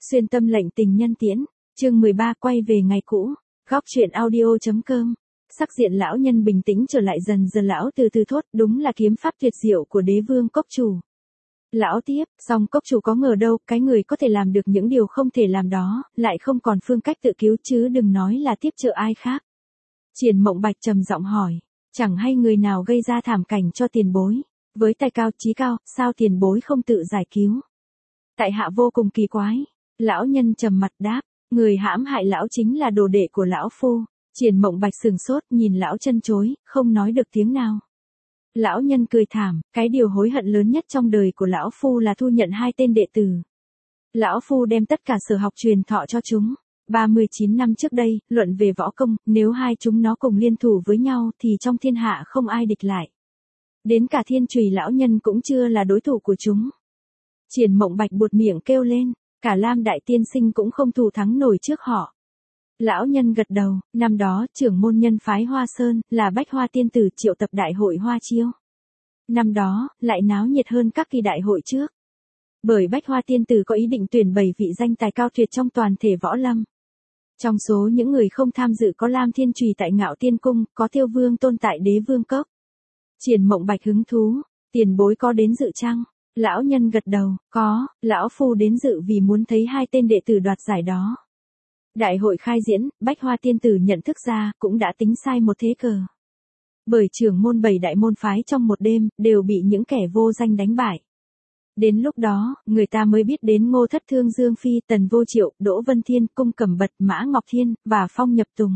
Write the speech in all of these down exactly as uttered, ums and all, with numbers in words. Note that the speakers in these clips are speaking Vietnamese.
Xuyên tâm lệnh tình nhân tiễn, chương mười ba quay về ngày cũ, góc truyện audio.com. Sắc diện lão nhân bình tĩnh trở lại dần dần, lão từ từ thốt, đúng là kiếm pháp tuyệt diệu của đế vương cốc chủ. Lão tiếp, song cốc chủ có ngờ đâu, cái người có thể làm được những điều không thể làm đó, lại không còn phương cách tự cứu chứ đừng nói là tiếp trợ ai khác. Triển Mộng Bạch trầm giọng hỏi, chẳng hay người nào gây ra thảm cảnh cho tiền bối, với tài cao trí cao, sao tiền bối không tự giải cứu? Tại hạ vô cùng kỳ quái. Lão nhân trầm mặt đáp, người hãm hại lão chính là đồ đệ của lão phu. Triển Mộng Bạch sừng sốt nhìn lão chân chối, không nói được tiếng nào. Lão nhân cười thảm, cái điều hối hận lớn nhất trong đời của lão phu là thu nhận hai tên đệ tử. Lão phu đem tất cả sở học truyền thọ cho chúng. ba mươi chín năm trước đây, luận về võ công, nếu hai chúng nó cùng liên thủ với nhau thì trong thiên hạ không ai địch lại. Đến cả Thiên Chùy lão nhân cũng chưa là đối thủ của chúng. Triển Mộng Bạch buột miệng kêu lên, cả Lam Đại Tiên Sinh cũng không thủ thắng nổi trước họ. Lão nhân gật đầu, năm đó trưởng môn nhân phái Hoa Sơn là Bách Hoa Tiên Tử triệu tập đại hội Hoa Chiêu. Năm đó, lại náo nhiệt hơn các kỳ đại hội trước. Bởi Bách Hoa Tiên Tử có ý định tuyển bảy vị danh tài cao tuyệt trong toàn thể võ lâm. Trong số những người không tham dự có Lam Thiên Chùy tại Ngạo Tiên Cung, có Tiêu Vương Tôn tại Đế Vương Cốc. Triển Mộng Bạch hứng thú, tiền bối có đến dự chăng? Lão nhân gật đầu, có, lão phu đến dự vì muốn thấy hai tên đệ tử đoạt giải đó. Đại hội khai diễn, Bách Hoa Tiên Tử nhận thức ra, cũng đã tính sai một thế cờ. Bởi trưởng môn bảy đại môn phái trong một đêm, đều bị những kẻ vô danh đánh bại. Đến lúc đó, người ta mới biết đến Ngô Thất Thương Dương Phi, Tần Vô Triệu, Đỗ Vân Thiên, Cung Cẩm Bật, Mã Ngọc Thiên, và Phong Nhập Tùng.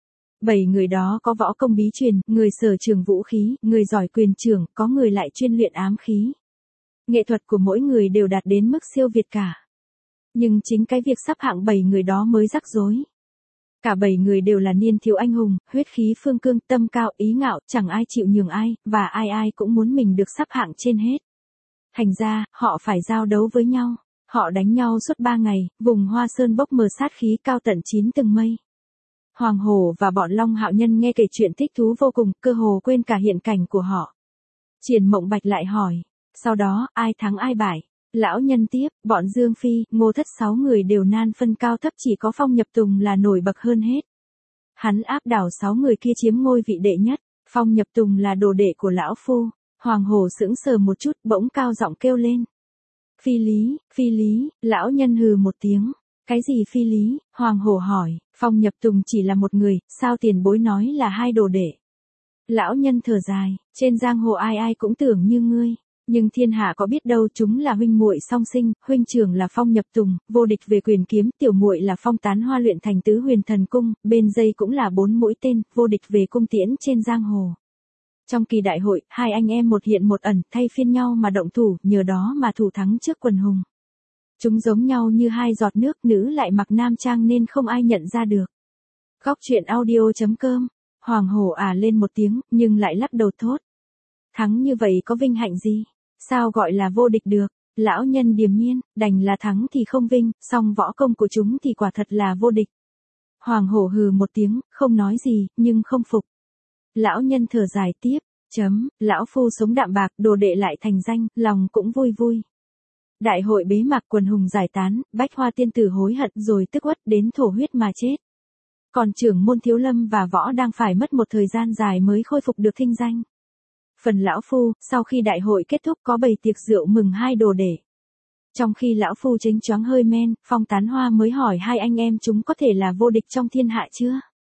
Bảy người đó có võ công bí truyền, người sở trường vũ khí, người giỏi quyền trưởng, có người lại chuyên luyện ám khí. Nghệ thuật của mỗi người đều đạt đến mức siêu việt cả. Nhưng chính cái việc sắp hạng bảy người đó mới rắc rối. Cả bảy người đều là niên thiếu anh hùng, huyết khí phương cương, tâm cao, ý ngạo, chẳng ai chịu nhường ai, và ai ai cũng muốn mình được sắp hạng trên hết. Thành ra, họ phải giao đấu với nhau. Họ đánh nhau suốt ba ngày, vùng Hoa Sơn bốc mờ sát khí cao tận chín tầng mây. Hoàng Hổ và bọn Long Hạo Nhân nghe kể chuyện thích thú vô cùng, cơ hồ quên cả hiện cảnh của họ. Triển Mộng Bạch lại hỏi, sau đó, ai thắng ai bại? Lão nhân tiếp, bọn Dương Phi, Ngô Thất sáu người đều nan phân cao thấp, chỉ có Phong Nhập Tùng là nổi bật hơn hết. Hắn áp đảo sáu người kia chiếm ngôi vị đệ nhất. Phong Nhập Tùng là đồ đệ của lão phu. Hoàng Hổ sững sờ một chút, bỗng cao giọng kêu lên. Phi lý, phi lý, lão nhân hừ một tiếng. Cái gì phi lý? Hoàng Hổ hỏi, Phong Nhập Tùng chỉ là một người, sao tiền bối nói là hai đồ đệ? Lão nhân thở dài, trên giang hồ ai ai cũng tưởng như ngươi. Nhưng thiên hạ có biết đâu chúng là huynh muội song sinh, huynh trưởng là Phong Nhập Tùng, vô địch về quyền kiếm, tiểu muội là Phong Tán Hoa luyện thành tứ huyền thần cung, bên dây cũng là bốn mũi tên, vô địch về cung tiễn trên giang hồ. Trong kỳ đại hội, hai anh em một hiện một ẩn, thay phiên nhau mà động thủ, nhờ đó mà thủ thắng trước quần hùng. Chúng giống nhau như hai giọt nước, nữ lại mặc nam trang nên không ai nhận ra được. Góc truyện audio.com. Hoàng Hổ à lên một tiếng, nhưng lại lắc đầu thốt. Thắng như vậy có vinh hạnh gì? Sao gọi là vô địch được? Lão nhân điềm nhiên, đành là thắng thì không vinh, song võ công của chúng thì quả thật là vô địch. Hoàng Hổ hừ một tiếng, không nói gì, nhưng không phục. Lão nhân thở dài tiếp, chấm, lão phu sống đạm bạc, đồ đệ lại thành danh, lòng cũng vui vui. Đại hội bế mạc, quần hùng giải tán, Bách Hoa Tiên Tử hối hận rồi tức uất đến thổ huyết mà chết. Còn trưởng môn Thiếu Lâm và Võ đang phải mất một thời gian dài mới khôi phục được thinh danh. Phần lão phu, sau khi đại hội kết thúc có bày tiệc rượu mừng hai đồ đệ. Trong khi lão phu chênh choáng hơi men, Phong Tán Hoa mới hỏi hai anh em chúng có thể là vô địch trong thiên hạ chưa?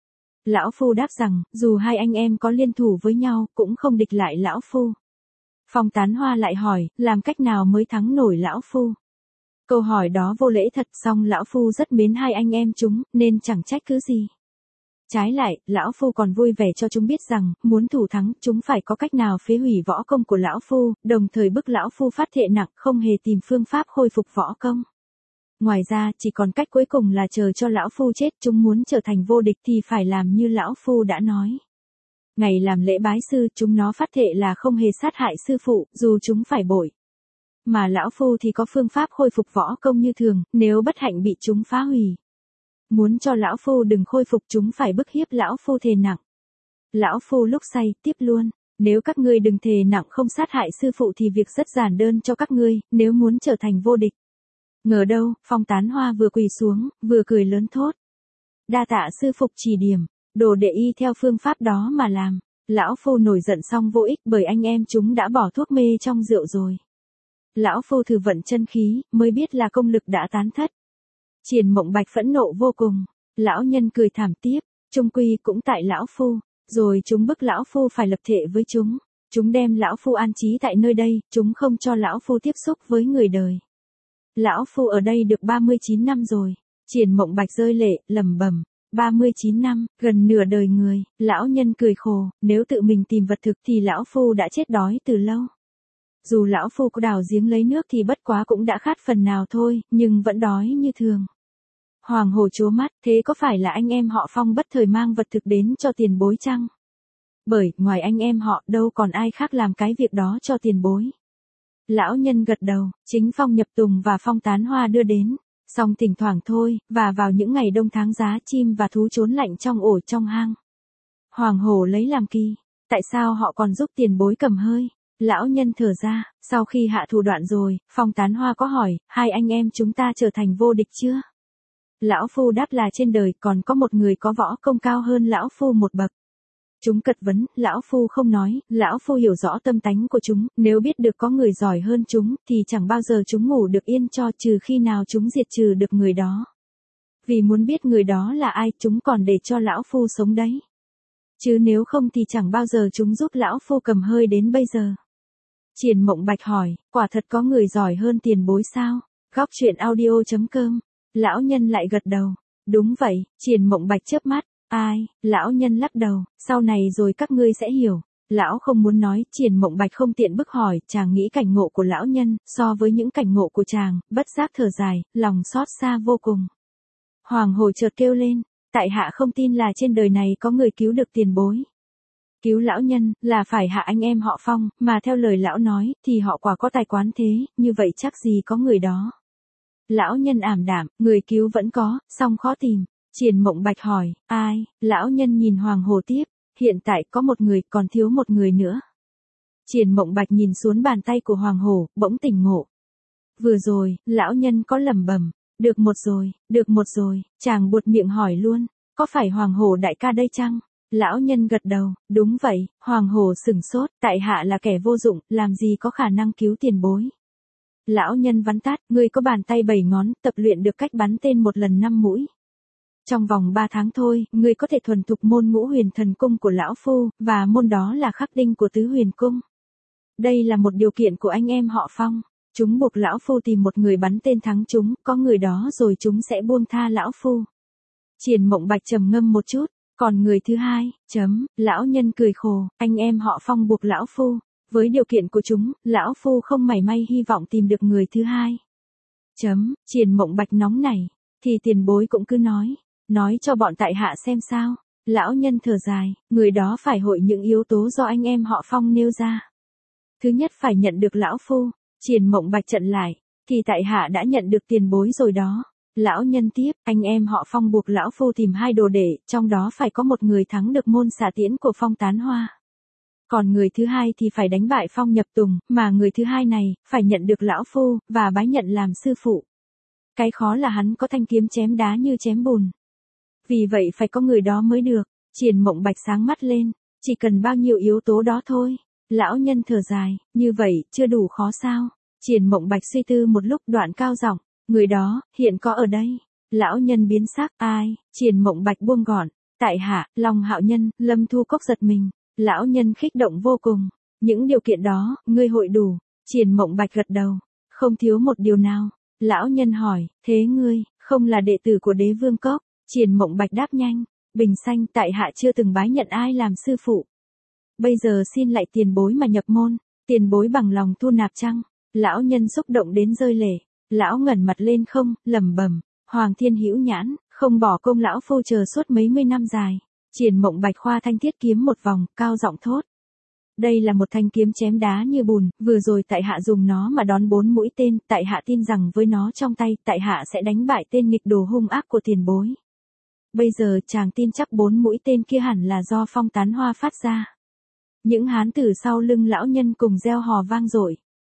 Lão phu đáp rằng, dù hai anh em có liên thủ với nhau, cũng không địch lại lão phu. Phong Tán Hoa lại hỏi, làm cách nào mới thắng nổi lão phu? Câu hỏi đó vô lễ thật, song lão phu rất mến hai anh em chúng, nên chẳng trách cứ gì. Trái lại, lão phu còn vui vẻ cho chúng biết rằng, muốn thủ thắng, chúng phải có cách nào phế hủy võ công của lão phu, đồng thời bức lão phu phát thệ nặng, không hề tìm phương pháp khôi phục võ công. Ngoài ra, chỉ còn cách cuối cùng là chờ cho lão phu chết, chúng muốn trở thành vô địch thì phải làm như lão phu đã nói. Ngày làm lễ bái sư, chúng nó phát thệ là không hề sát hại sư phụ, dù chúng phải bội. Mà lão phu thì có phương pháp khôi phục võ công như thường, nếu bất hạnh bị chúng phá hủy. Muốn cho lão phu đừng khôi phục chúng phải bức hiếp lão phu thề nặng. Lão phu lúc say, tiếp luôn, nếu các ngươi đừng thề nặng không sát hại sư phụ thì việc rất giản đơn cho các ngươi, nếu muốn trở thành vô địch. Ngờ đâu, Phong Tán Hoa vừa quỳ xuống, vừa cười lớn thốt. Đa tạ sư phục chỉ điểm, đồ đệ y theo phương pháp đó mà làm. Lão phu nổi giận xong vô ích bởi anh em chúng đã bỏ thuốc mê trong rượu rồi. Lão phu thử vận chân khí, mới biết là công lực đã tán thất. Triển Mộng Bạch phẫn nộ vô cùng. Lão nhân cười thảm tiếp, chung quy cũng tại lão phu, rồi chúng bức lão phu phải lập thệ với chúng. Chúng đem lão phu an trí tại nơi đây, chúng không cho lão phu tiếp xúc với người đời. Lão phu ở đây được ba mươi chín năm rồi. Triển Mộng Bạch rơi lệ, lẩm bẩm. ba mươi chín năm, gần nửa đời người. Lão nhân cười khổ, nếu tự mình tìm vật thực thì lão phu đã chết đói từ lâu. Dù lão phu có đào giếng lấy nước thì bất quá cũng đã khát phần nào thôi, nhưng vẫn đói như thường. Hoàng Hổ trố mắt, thế có phải là anh em họ Phong bất thời mang vật thực đến cho tiền bối chăng? Bởi, ngoài anh em họ, đâu còn ai khác làm cái việc đó cho tiền bối. Lão nhân gật đầu, chính Phong Nhập Tùng và Phong Tán Hoa đưa đến. Xong thỉnh thoảng thôi, và vào những ngày đông tháng giá chim và thú trốn lạnh trong ổ trong hang. Hoàng Hổ lấy làm kỳ, tại sao họ còn giúp tiền bối cầm hơi? Lão nhân thở ra, sau khi hạ thủ đoạn rồi, Phong Tán Hoa có hỏi, hai anh em chúng ta trở thành vô địch chưa? Lão phu đáp là trên đời còn có một người có võ công cao hơn lão phu một bậc. Chúng cật vấn, lão phu không nói, lão phu hiểu rõ tâm tánh của chúng, nếu biết được có người giỏi hơn chúng, thì chẳng bao giờ chúng ngủ được yên cho trừ khi nào chúng diệt trừ được người đó. Vì muốn biết người đó là ai, chúng còn để cho lão phu sống đấy. Chứ nếu không thì chẳng bao giờ chúng giúp lão phu cầm hơi đến bây giờ. Triển Mộng Bạch hỏi, quả thật có người giỏi hơn tiền bối sao? Góc truyện audio chấm com. Lão nhân lại gật đầu. Đúng vậy, Triển Mộng Bạch chớp mắt. Ai? Lão nhân lắc đầu, sau này rồi các ngươi sẽ hiểu. Lão không muốn nói, Triển Mộng Bạch không tiện bức hỏi, chàng nghĩ cảnh ngộ của lão nhân, so với những cảnh ngộ của chàng, bất giác thở dài, lòng xót xa vô cùng. Hoàng Hổ chợt kêu lên, tại hạ không tin là trên đời này có người cứu được tiền bối. Cứu lão nhân, là phải hạ anh em họ Phong, mà theo lời lão nói, thì họ quả có tài quán thế, như vậy chắc gì có người đó. Lão nhân ảm đạm, người cứu vẫn có, song khó tìm. Triển Mộng Bạch hỏi, ai? Lão nhân nhìn Hoàng Hổ tiếp, hiện tại có một người, còn thiếu một người nữa. Triển Mộng Bạch nhìn xuống bàn tay của Hoàng Hổ, bỗng tỉnh ngộ. Vừa rồi, lão nhân có lẩm bẩm, được một rồi, được một rồi, chàng buột miệng hỏi luôn, có phải Hoàng Hổ đại ca đây chăng? Lão nhân gật đầu, đúng vậy. Hoàng Hổ sửng sốt, tại hạ là kẻ vô dụng, làm gì có khả năng cứu tiền bối. Lão nhân vắn tắt, ngươi có bàn tay bảy ngón, tập luyện được cách bắn tên một lần năm mũi. Trong vòng ba tháng thôi, ngươi có thể thuần thục môn Ngũ Huyền Thần Cung của lão phu, và môn đó là khắc đinh của Tứ Huyền Cung. Đây là một điều kiện của anh em họ Phong. Chúng buộc lão phu tìm một người bắn tên thắng chúng, có người đó rồi chúng sẽ buông tha lão phu. Triển Mộng Bạch trầm ngâm một chút, còn người thứ hai, chấm, lão nhân cười khổ, anh em họ Phong buộc lão phu. Với điều kiện của chúng, lão phu không mảy may hy vọng tìm được người thứ hai. Chấm, Triển Mộng Bạch nóng nảy, thì tiền bối cũng cứ nói, nói cho bọn tại hạ xem sao. Lão nhân thở dài, người đó phải hội những yếu tố do anh em họ Phong nêu ra. Thứ nhất phải nhận được lão phu. Triển Mộng Bạch chặn lại, thì tại hạ đã nhận được tiền bối rồi đó. Lão nhân tiếp, anh em họ Phong buộc lão phu tìm hai đồ đệ, trong đó phải có một người thắng được môn xạ tiễn của Phong Tán Hoa. Còn người thứ hai thì phải đánh bại Phong Nhập Tùng, mà người thứ hai này, phải nhận được lão phu, và bái nhận làm sư phụ. Cái khó là hắn có thanh kiếm chém đá như chém bùn. Vì vậy phải có người đó mới được. Triển Mộng Bạch sáng mắt lên, chỉ cần bao nhiêu yếu tố đó thôi. Lão nhân thở dài, như vậy, chưa đủ khó sao? Triển Mộng Bạch suy tư một lúc đoạn cao giọng, người đó, hiện có ở đây. Lão nhân biến sắc, ai? Triển Mộng Bạch buông gọn, tại hạ, Long Hạo Nhân, Lâm Thu Cốc giật mình. Lão nhân khích động vô cùng, những điều kiện đó, ngươi hội đủ. Triển Mộng Bạch gật đầu, không thiếu một điều nào. Lão nhân hỏi, thế ngươi, không là đệ tử của Đế Vương Cốc? Triển Mộng Bạch đáp nhanh, bình xanh, tại hạ chưa từng bái nhận ai làm sư phụ. Bây giờ xin lại tiền bối mà nhập môn, tiền bối bằng lòng thu nạp chăng? Lão nhân xúc động đến rơi lệ, lão ngẩng mặt lên không, lẩm bẩm, Hoàng Thiên Hữu Nhãn, không bỏ công lão phu chờ suốt mấy mươi năm dài. Triển Mộng Bạch khoa thanh thiết kiếm một vòng, cao giọng thốt. Đây là một thanh kiếm chém đá như bùn, vừa rồi tại hạ dùng nó mà đón bốn mũi tên, tại hạ tin rằng với nó trong tay, tại hạ sẽ đánh bại tên nghịch đồ hung ác của tiền bối. Bây giờ chàng tin chắc bốn mũi tên kia hẳn là do Phong Tán Hoa phát ra. Những hán tử sau lưng lão nhân cùng reo hò vang dội.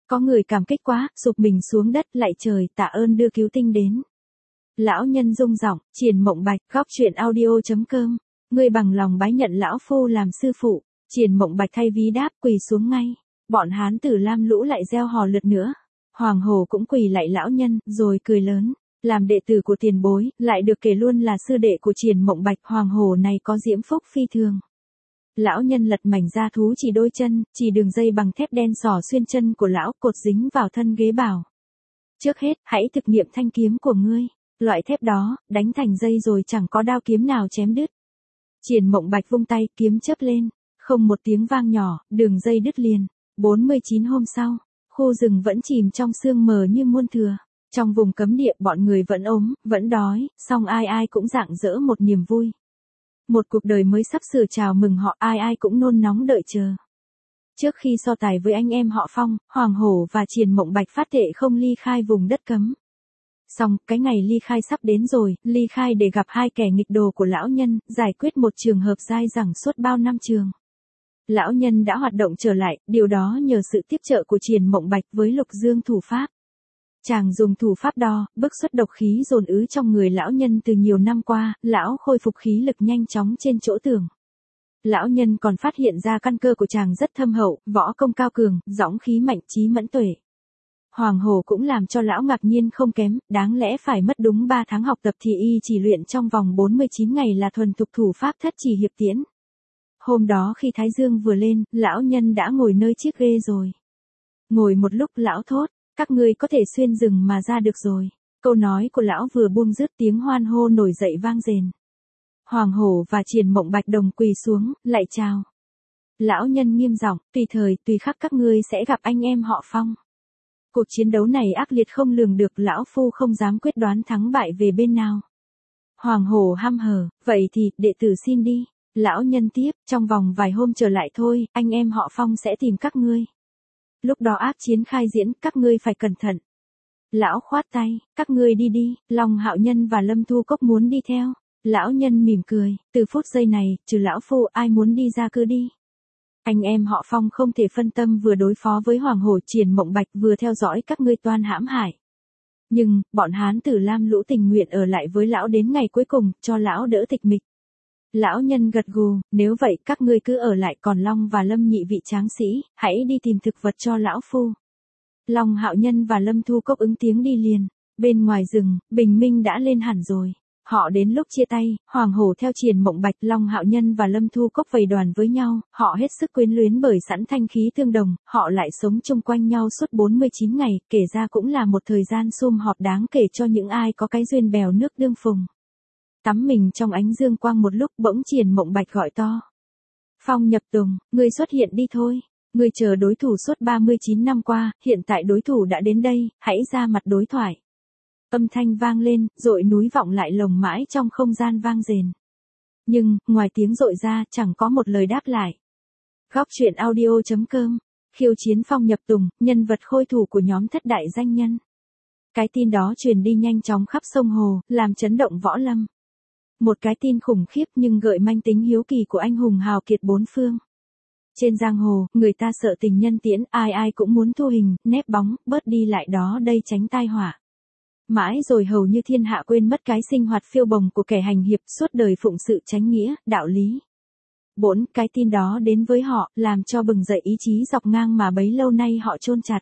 Có người cảm kích quá, sụp mình xuống đất, lạy trời, tạ ơn đưa cứu tinh đến. Lão nhân rung giọng, Triển Mộng Bạch, góc truyện audio.com. Ngươi bằng lòng bái nhận lão phu làm sư phụ. Triển Mộng Bạch thay ví đáp, quỳ xuống ngay. Bọn hán tử Lam Lũ lại reo hò lượt nữa. Hoàng Hổ cũng quỳ lạy lão nhân, rồi cười lớn. Làm đệ tử của tiền bối, lại được kể luôn là sư đệ của Triển Mộng Bạch. Hoàng Hổ này có diễm phúc phi thường. Lão nhân lật mảnh da thú chỉ đôi chân, chỉ đường dây bằng thép đen xỏ xuyên chân của lão, cột dính vào thân ghế bảo. Trước hết, hãy thực nghiệm thanh kiếm của ngươi. Loại thép đó, đánh thành dây rồi chẳng có đao kiếm nào chém đứt. Triển Mộng Bạch vung tay, kiếm chớp lên. Không một tiếng vang nhỏ, đường dây đứt liền. bốn mươi chín hôm sau, khu rừng vẫn chìm trong sương mờ như muôn thừa. Trong vùng cấm địa bọn người vẫn ốm, vẫn đói, song ai ai cũng rạng rỡ một niềm vui. Một cuộc đời mới sắp sửa chào mừng họ, ai ai cũng nôn nóng đợi chờ. Trước khi so tài với anh em họ Phong, Hoàng Hổ và Triển Mộng Bạch phát thệ không ly khai vùng đất cấm. Xong, cái ngày ly khai sắp đến rồi, ly khai để gặp hai kẻ nghịch đồ của lão nhân, giải quyết một trường hợp dai dẳng suốt bao năm trường. Lão nhân đã hoạt động trở lại, điều đó nhờ sự tiếp trợ của Triển Mộng Bạch với Lục Dương thủ pháp. Chàng dùng thủ pháp đo, bức xuất độc khí dồn ứ trong người lão nhân từ nhiều năm qua, lão khôi phục khí lực nhanh chóng trên chỗ tường. Lão nhân còn phát hiện ra căn cơ của chàng rất thâm hậu, võ công cao cường, dõng khí mạnh, trí mẫn tuệ. Hoàng Hổ cũng làm cho lão ngạc nhiên không kém, đáng lẽ phải mất đúng ba tháng học tập thì y chỉ luyện trong vòng bốn mươi chín ngày là thuần thục thủ pháp thất chỉ hiệp tiễn. Hôm đó khi Thái Dương vừa lên, lão nhân đã ngồi nơi chiếc ghê rồi. Ngồi một lúc lão thốt, các ngươi có thể xuyên rừng mà ra được rồi. Câu nói của lão vừa buông dứt tiếng hoan hô nổi dậy vang rền. Hoàng Hổ và Triển Mộng Bạch đồng quỳ xuống, lạy chào. Lão nhân nghiêm giọng, tùy thời, tùy khắc các ngươi sẽ gặp anh em họ Phong. Cuộc chiến đấu này ác liệt không lường được, lão phu không dám quyết đoán thắng bại về bên nào. Hoàng Hổ hăm hở, vậy thì, đệ tử xin đi. Lão nhân tiếp, trong vòng vài hôm trở lại thôi, anh em họ Phong sẽ tìm các ngươi. Lúc đó ác chiến khai diễn, các ngươi phải cẩn thận. Lão khoát tay, các ngươi đi đi, Long Hạo Nhân và Lâm Thu Cốc muốn đi theo. Lão nhân mỉm cười, từ phút giây này, trừ lão phu ai muốn đi ra cứ đi. Anh em họ Phong không thể phân tâm vừa đối phó với Hoàng Hổ Triển Mộng Bạch vừa theo dõi các ngươi toan hãm hại. Nhưng, bọn hán tử Lam Lũ tình nguyện ở lại với lão đến ngày cuối cùng, cho lão đỡ tịch mịch. Lão nhân gật gù, nếu vậy các ngươi cứ ở lại, còn Long và Lâm nhị vị tráng sĩ, hãy đi tìm thực vật cho lão phu. Long Hạo Nhân và Lâm Thu Cốc ứng tiếng đi liền. Bên ngoài rừng, bình minh đã lên hẳn rồi. Họ đến lúc chia tay, Hoàng Hổ theo Triển Mộng Bạch, Long Hạo Nhân và Lâm Thu Cốc vầy đoàn với nhau, họ hết sức quyến luyến bởi sẵn thanh khí tương đồng, họ lại sống chung quanh nhau suốt bốn mươi chín ngày, kể ra cũng là một thời gian sum họp đáng kể cho những ai có cái duyên bèo nước đương phùng. Tắm mình trong ánh dương quang một lúc, bỗng Triển Mộng Bạch gọi to. Phong Nhập Tùng, ngươi xuất hiện đi thôi. Ngươi chờ đối thủ suốt ba mươi chín năm qua, hiện tại đối thủ đã đến đây, hãy ra mặt đối thoại. Âm thanh vang lên, dội núi vọng lại lồng mãi trong không gian vang rền. Nhưng, ngoài tiếng dội ra, chẳng có một lời đáp lại. Góc truyện audio.com. Khiêu chiến Phong Nhập Tùng, nhân vật khôi thủ của nhóm thất đại danh nhân. Cái tin đó truyền đi nhanh chóng khắp sông hồ, làm chấn động võ lâm. Một cái tin khủng khiếp nhưng gợi manh tính hiếu kỳ của anh hùng hào kiệt bốn phương. Trên giang hồ, người ta sợ tình nhân tiễn, ai ai cũng muốn thu hình, nép bóng, bớt đi lại đó đây tránh tai họa. Mãi rồi hầu như thiên hạ quên mất cái sinh hoạt phiêu bồng của kẻ hành hiệp suốt đời phụng sự chánh nghĩa, đạo lý. Bốn, cái tin đó đến với họ, làm cho bừng dậy ý chí dọc ngang mà bấy lâu nay họ chôn chặt.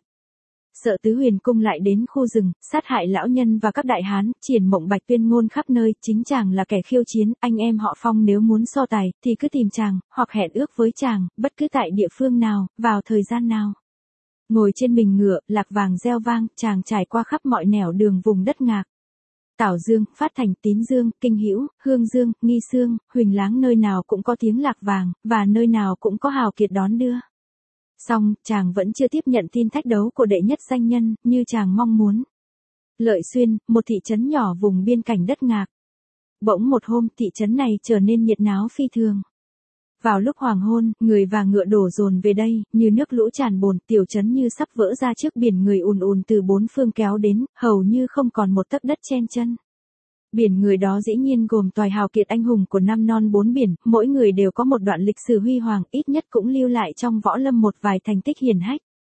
Sợ Tứ Huyền Cung lại đến khu rừng, sát hại lão nhân và các đại hán, Triển Mộng Bạch tuyên ngôn khắp nơi, chính chàng là kẻ khiêu chiến, anh em họ Phong nếu muốn so tài, thì cứ tìm chàng, hoặc hẹn ước với chàng, bất cứ tại địa phương nào, vào thời gian nào. Ngồi trên mình ngựa, lạc vàng reo vang, chàng trải qua khắp mọi nẻo đường vùng đất ngạc. Tảo Dương, Phát Thành, Tín Dương, Kinh Hữu, Hương Dương, Nghi Sương, Huỳnh Láng nơi nào cũng có tiếng lạc vàng, và nơi nào cũng có hào kiệt đón đưa. Song, chàng vẫn chưa tiếp nhận tin thách đấu của đệ nhất danh nhân, như chàng mong muốn. Lợi Xuyên, một thị trấn nhỏ vùng biên cảnh đất ngạc. Bỗng một hôm, thị trấn này trở nên nhiệt náo phi thường. Vào lúc hoàng hôn, người và ngựa đổ dồn về đây, như nước lũ tràn bồn, tiểu trấn như sắp vỡ ra trước biển người ùn ùn từ bốn phương kéo đến, hầu như không còn một tấc đất chen chân. Biển người đó dĩ nhiên gồm toài hào kiệt anh hùng của năm non bốn biển, mỗi người đều có một đoạn lịch sử huy hoàng, ít nhất cũng lưu lại trong võ lâm một vài thành tích hiển hách.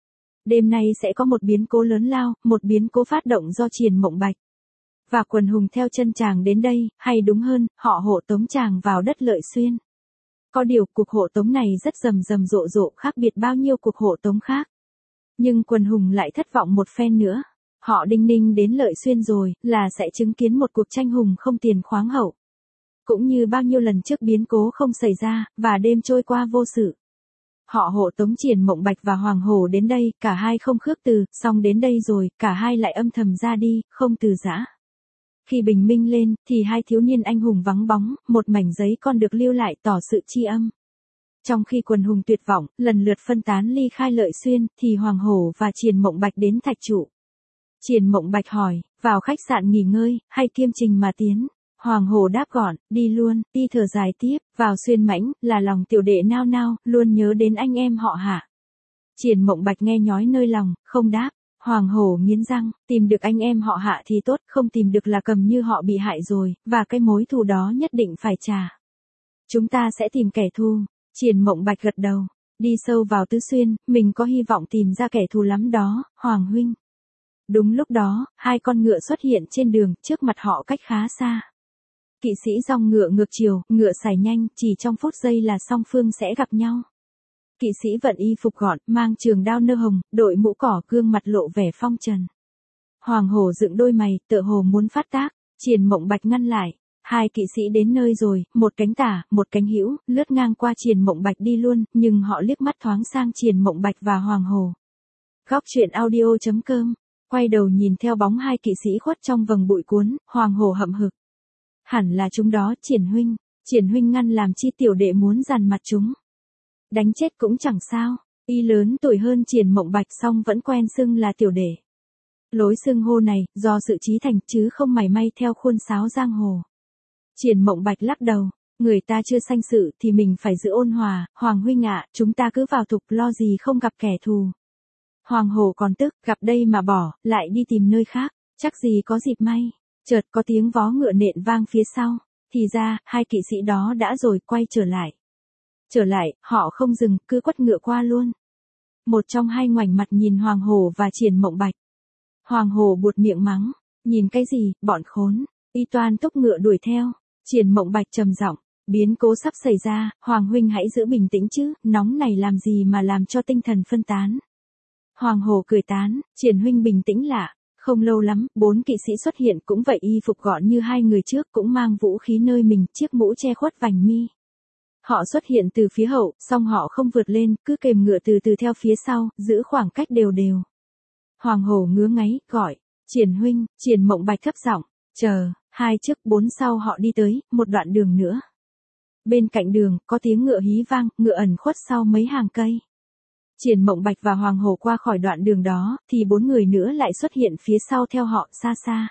Đêm nay sẽ có một biến cố lớn lao, một biến cố phát động do Triển Mộng Bạch và quần hùng theo chân chàng đến đây, hay đúng hơn, họ hộ tống chàng vào đất Lợi Xuyên. Có điều, cuộc hộ tống này rất rầm rầm rộ rộ, khác biệt bao nhiêu cuộc hộ tống khác. Nhưng quần hùng lại thất vọng một phen nữa. Họ đinh ninh đến Lợi Xuyên rồi, là sẽ chứng kiến một cuộc tranh hùng không tiền khoáng hậu. Cũng như bao nhiêu lần trước biến cố không xảy ra, và đêm trôi qua vô sự. Họ hộ tống Triển Mộng Bạch và Hoàng Hổ đến đây, cả hai không khước từ, xong đến đây rồi, cả hai lại âm thầm ra đi, không từ giã. Khi bình minh lên, thì hai thiếu niên anh hùng vắng bóng, một mảnh giấy còn được lưu lại tỏ sự tri âm. Trong khi quần hùng tuyệt vọng, lần lượt phân tán ly khai Lợi Xuyên, thì Hoàng Hổ và Triển Mộng Bạch đến Thạch Trụ. Triển Mộng Bạch hỏi, vào khách sạn nghỉ ngơi, hay kiêm trình mà tiến? Hoàng Hổ đáp gọn, đi luôn, đi thở dài tiếp, vào Xuyên Mãnh, là lòng tiểu đệ nao nao, luôn nhớ đến anh em họ Hạ. Triển Mộng Bạch nghe nhói nơi lòng, không đáp. Hoàng Hổ nghiến răng, tìm được anh em họ Hạ thì tốt, không tìm được là cầm như họ bị hại rồi, và cái mối thù đó nhất định phải trả. Chúng ta sẽ tìm kẻ thù. Triển Mộng Bạch gật đầu, đi sâu vào Tứ Xuyên, mình có hy vọng tìm ra kẻ thù lắm đó, Hoàng huynh. Đúng lúc đó, hai con ngựa xuất hiện trên đường, trước mặt họ cách khá xa. Kỵ sĩ dòng ngựa ngược chiều, ngựa sải nhanh, chỉ trong phút giây là song phương sẽ gặp nhau. Kỵ sĩ vận y phục gọn, mang trường đao nơ hồng, đội mũ cỏ, gương mặt lộ vẻ phong trần. Hoàng Hổ dựng đôi mày, tựa hồ muốn phát tác, Triển Mộng Bạch ngăn lại. Hai kỵ sĩ đến nơi rồi, một cánh tả, một cánh hữu, lướt ngang qua Triển Mộng Bạch đi luôn, nhưng họ liếc mắt thoáng sang Triển Mộng Bạch và Hoàng Hổ. Góc truyện audio chấm com, quay đầu nhìn theo bóng hai kỵ sĩ khuất trong vầng bụi cuốn, Hoàng Hổ hậm hực. Hẳn là chúng đó, Triển huynh, Triển huynh ngăn làm chi tiểu đệ muốn dằn mặt chúng. Đánh chết cũng chẳng sao, y lớn tuổi hơn Triển Mộng Bạch song vẫn quen xưng là tiểu đệ. Lối xưng hô này, do sự trí thành chứ không mảy may theo khuôn sáo giang hồ. Triển Mộng Bạch lắc đầu, người ta chưa sanh sự thì mình phải giữ ôn hòa, Hoàng huynh ạ, chúng ta cứ vào thục lo gì không gặp kẻ thù. Hoàng Hổ còn tức, gặp đây mà bỏ, lại đi tìm nơi khác, chắc gì có dịp may. Chợt có tiếng vó ngựa nện vang phía sau, thì ra, hai kỵ sĩ đó đã rồi quay trở lại. Trở lại, họ không dừng, cứ quất ngựa qua luôn. Một trong hai ngoảnh mặt nhìn Hoàng Hổ và Triển Mộng Bạch. Hoàng Hổ buột miệng mắng, nhìn cái gì, bọn khốn, y toan tốc ngựa đuổi theo. Triển Mộng Bạch trầm giọng, biến cố sắp xảy ra, Hoàng huynh hãy giữ bình tĩnh chứ, nóng này làm gì mà làm cho tinh thần phân tán. Hoàng Hổ cười tán, Triển huynh bình tĩnh lạ. Không lâu lắm, bốn kỵ sĩ xuất hiện cũng vậy, y phục gọn như hai người trước, cũng mang vũ khí nơi mình, chiếc mũ che khuất vành mi. Họ xuất hiện từ phía hậu, song họ không vượt lên, cứ kềm ngựa từ từ theo phía sau, giữ khoảng cách đều đều. Hoàng Hổ ngứa ngáy, gọi, Triển huynh, Triển Mộng Bạch thấp giọng, chờ, hai trước bốn sau họ đi tới, một đoạn đường nữa. Bên cạnh đường, có tiếng ngựa hí vang, ngựa ẩn khuất sau mấy hàng cây. Triển Mộng Bạch và Hoàng Hổ qua khỏi đoạn đường đó, thì bốn người nữa lại xuất hiện phía sau theo họ xa xa.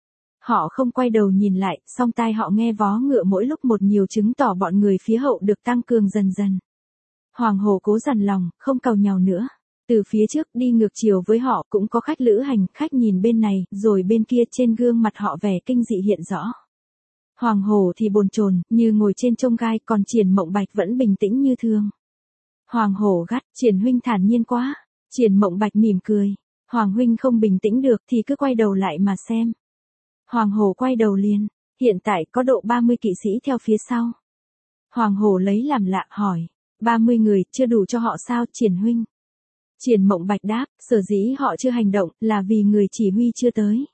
Họ không quay đầu nhìn lại, song tai họ nghe vó ngựa mỗi lúc một nhiều, chứng tỏ bọn người phía hậu được tăng cường dần dần. Hoàng Hổ cố dằn lòng, không càu nhàu nữa. Từ phía trước đi ngược chiều với họ cũng có khách lữ hành, khách nhìn bên này, rồi bên kia, trên gương mặt họ vẻ kinh dị hiện rõ. Hoàng Hổ thì bồn chồn, như ngồi trên chông gai, còn Triển Mộng Bạch vẫn bình tĩnh như thường. Hoàng Hổ gắt, Triển huynh thản nhiên quá. Triển Mộng Bạch mỉm cười, Hoàng huynh không bình tĩnh được thì cứ quay đầu lại mà xem. Hoàng Hổ quay đầu liền, hiện tại có độ ba mươi kỵ sĩ theo phía sau. Hoàng Hổ lấy làm lạ hỏi, ba mươi người chưa đủ cho họ sao, Triển huynh? Triển Mộng Bạch đáp, sở dĩ họ chưa hành động là vì người chỉ huy chưa tới.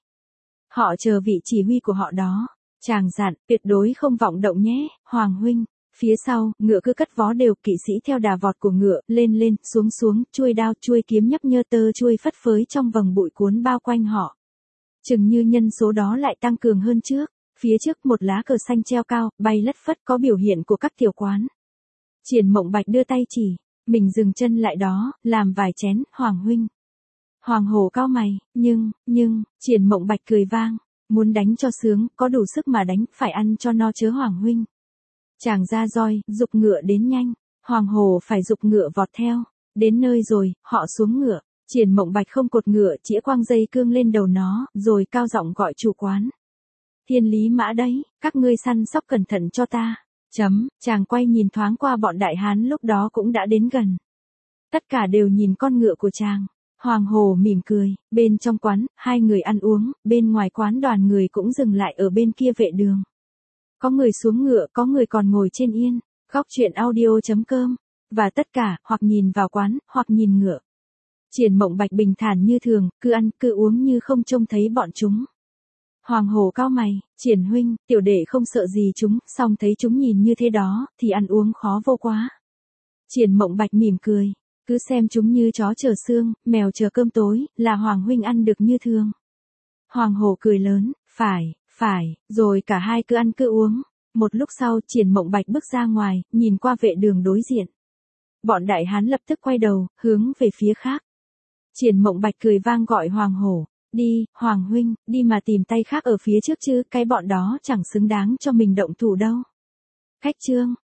Họ chờ vị chỉ huy của họ đó. Chàng dặn, tuyệt đối không vọng động nhé, Hoàng huynh. Phía sau, ngựa cứ cất vó đều, kỵ sĩ theo đà vọt của ngựa, lên lên, xuống xuống, chuôi đao, chuôi kiếm nhấp nhơ, tơ chuôi phất phới trong vầng bụi cuốn bao quanh họ. Chừng như nhân số đó lại tăng cường hơn trước. Phía trước một lá cờ xanh treo cao, bay lất phất, có biểu hiện của các tiểu quán. Triển Mộng Bạch đưa tay chỉ, mình dừng chân lại đó, làm vài chén, Hoàng huynh. Hoàng Hổ cau mày, nhưng, nhưng, Triển Mộng Bạch cười vang, muốn đánh cho sướng, có đủ sức mà đánh, phải ăn cho no chớ Hoàng huynh. Chàng ra roi, giục ngựa đến nhanh, Hoàng Hổ phải giục ngựa vọt theo. Đến nơi rồi, họ xuống ngựa, Triển Mộng Bạch không cột ngựa, chĩa quang dây cương lên đầu nó, rồi cao giọng gọi chủ quán. Thiên lý mã đấy, các ngươi săn sóc cẩn thận cho ta. Chấm, chàng quay nhìn thoáng qua bọn đại hán lúc đó cũng đã đến gần. Tất cả đều nhìn con ngựa của chàng. Hoàng Hổ mỉm cười, bên trong quán, hai người ăn uống, bên ngoài quán đoàn người cũng dừng lại ở bên kia vệ đường. Có người xuống ngựa, có người còn ngồi trên yên, góc chuyện audio.com, và tất cả, hoặc nhìn vào quán, hoặc nhìn ngựa. Triển Mộng Bạch bình thản như thường, cứ ăn, cứ uống như không trông thấy bọn chúng. Hoàng Hổ cau mày, Triển huynh, tiểu đệ không sợ gì chúng, song thấy chúng nhìn như thế đó, thì ăn uống khó vô quá. Triển Mộng Bạch mỉm cười, cứ xem chúng như chó chờ xương, mèo chờ cơm tối, là Hoàng huynh ăn được như thường. Hoàng Hổ cười lớn, phải, phải, rồi cả hai cứ ăn cứ uống. Một lúc sau, Triển Mộng Bạch bước ra ngoài, nhìn qua vệ đường đối diện. Bọn đại hán lập tức quay đầu, hướng về phía khác. Triển Mộng Bạch cười vang gọi Hoàng Hổ, đi, Hoàng huynh, đi mà tìm tay khác ở phía trước chứ, cái bọn đó chẳng xứng đáng cho mình động thủ đâu. Khách trương.